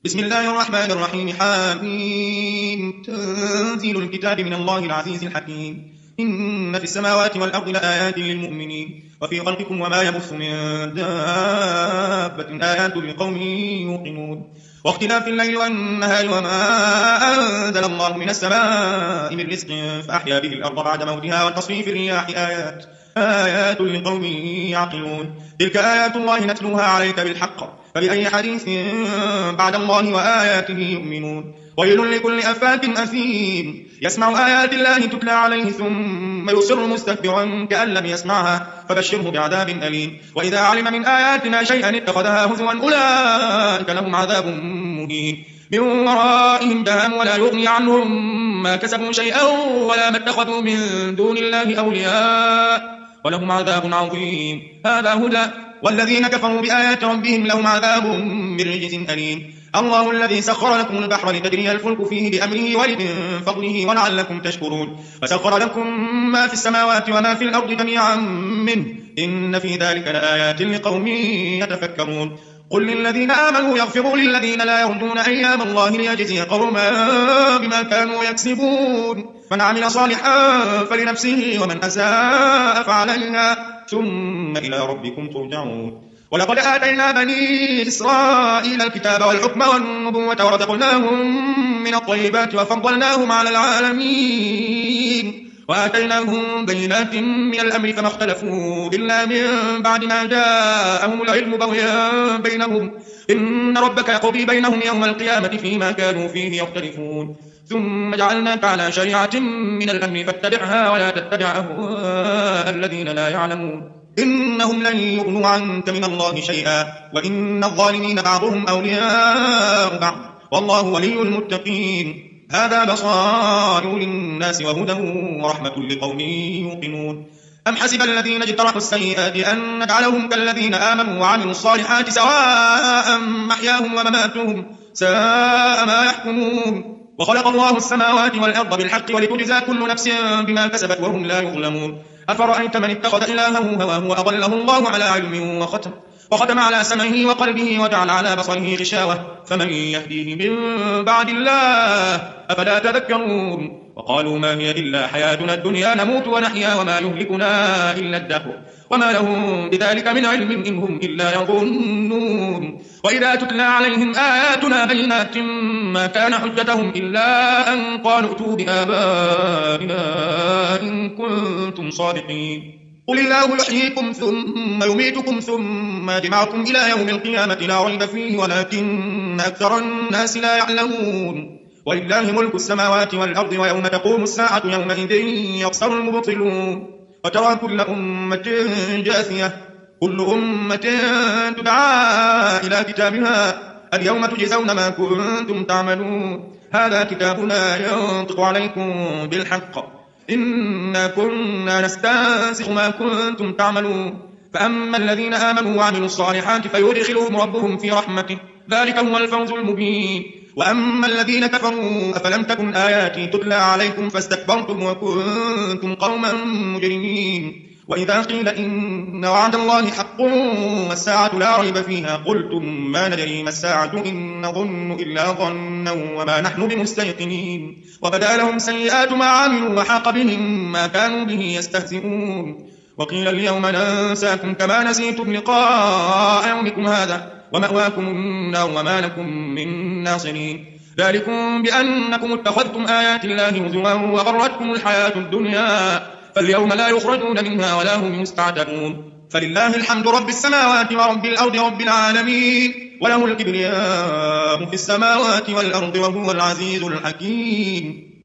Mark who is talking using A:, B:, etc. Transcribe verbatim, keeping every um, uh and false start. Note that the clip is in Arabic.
A: بسم الله الرحمن الرحيم. حميم. تنزيل الكتاب من الله العزيز الحكيم. إن في السماوات والأرض لآيات للمؤمنين وفي خلقكم وما يبث من دابة آيات لقوم يوقنون واختلاف الليل والنهار وما أنزل الله من السماء من رزق فأحيا به الأرض بعد موتها وتصريف الرياح آيات آيات لقوم يعقلون. تلك آيات الله نتلوها عليك بالحق فبأي حديث بعد الله وآياته يؤمنون. ويل لكل أفاك أثيم يسمع آيات الله تتلى عليه ثم يصر مستكبرا كأن لم يسمعها فبشره بعذاب أليم. وإذا علم من آياتنا شيئا اتخذها هزوا أولئك لهم عذاب مهين من ورائهم جهنم ولا يغني عنهم ما كسبوا شيئا ولا ما اتخذوا من دون الله أولياء ولهم عذاب عظيم. هذا هدى والذين كفروا بآيات ربهم لهم عذاب من رجز أليم. الله الذي سخر لكم البحر لتجري الفلك فيه بأمره ولمن فضله ولعلكم تشكرون. فسخر لكم ما في السماوات وما في الأرض جميعا منه إن في ذلك لآيات لقوم يتفكرون. قل للذين آمنوا يغفروا للذين لا يرجون أيام الله ليجزي قوما بما كانوا يكسبون. من عمل صالحا فلنفسه ومن أساء فعليها ثم إلى ربكم ترجعون. ولقد آتينا بني إسرائيل الكتاب والحكم والنبوة ورزقناهم من الطيبات وفضلناهم على العالمين وآتيناهم بينات من الأمر فما اختلفوا إلا من بعد ما جاءهم العلم بغيا بينهم إن ربك يقضي بينهم يوم القيامة فيما كانوا فيه يختلفون. ثم جعلناك على شريعة من الأمر فاتبعها ولا تتبع أهواء الذين لا يعلمون إنهم لن يغنوا عنك من الله شيئا وإن الظالمين بعضهم أولياء بعض والله ولي المتقين. هذا بصائر للناس وهدى ورحمة لقوم يوقنون. أم حسب الذين اجترحوا السيئات أن نجعلهم كالذين آمنوا وعملوا الصالحات سواء محياهم ومماتهم ساء ما يحكمون. وخلق الله السماوات والأرض بالحق ولتجزى كل نفس بما كسبت وهم لا يظلمون. أفرأيت من اتخذ إلهه هواه وأضله الله على علم وختم وختم على سمعه وقلبه وجعل على بصره غشاوة فمن يهديه من بعد الله أفلا تذكرون. وقالوا ما هي إلا حياتنا الدنيا نموت ونحيا وما يهلكنا إلا الدهر وما لهم بذلك من علم إن هم إلا يظنون. وإذا تتلى عليهم آياتنا بينات ما كان حجتهم إلا أن قالوا ائتوا بآبائنا إن كنتم صادقين. قل الله يحييكم ثم يميتكم ثم يجمعكم إلى يوم القيامة لا ريب فيه ولكن أكثر الناس لا يعلمون. ولله ملك السماوات والأرض ويوم تقوم الساعة يومئذ يخسر المبطلون. وترى كل أمة جاثية كل أمة تدعى إلى كتابها اليوم تجزون ما كنتم تعملون. هذا كتابنا ينطق عليكم بالحق إنا كنا نستنسخ ما كنتم تعملون. فأما الذين آمنوا وعملوا الصالحات فيدخلهم ربهم في رحمته ذلك هو الفوز المبين. وأما الذين كفروا أفلم تكن آياتي تتلى عليكم فاستكبرتم وكنتم قوما مجرمين. وإذا قيل إن وعد الله حق والساعة لا ريب فيها قلتم ما ندري ما الساعة إن نظن إلا ظنا وما نحن بمستيقنين. وبدا لهم سيئات ما عملوا وحاق بهم ما كانوا به يستهزئون. وقيل اليوم ننساكم كما نسيتم لقاء يومكم هذا ومأواكم النار وما لكم من ناصرين. ذلكم بأنكم اتخذتم آيات الله هزوا وغرتكم الحياة الدنيا فاليوم لا يخرجون منها ولا هم يستعتبون. فلله الحمد رب السماوات ورب الأرض رب العالمين وله الكبرياء في السماوات والأرض وهو العزيز الحكيم.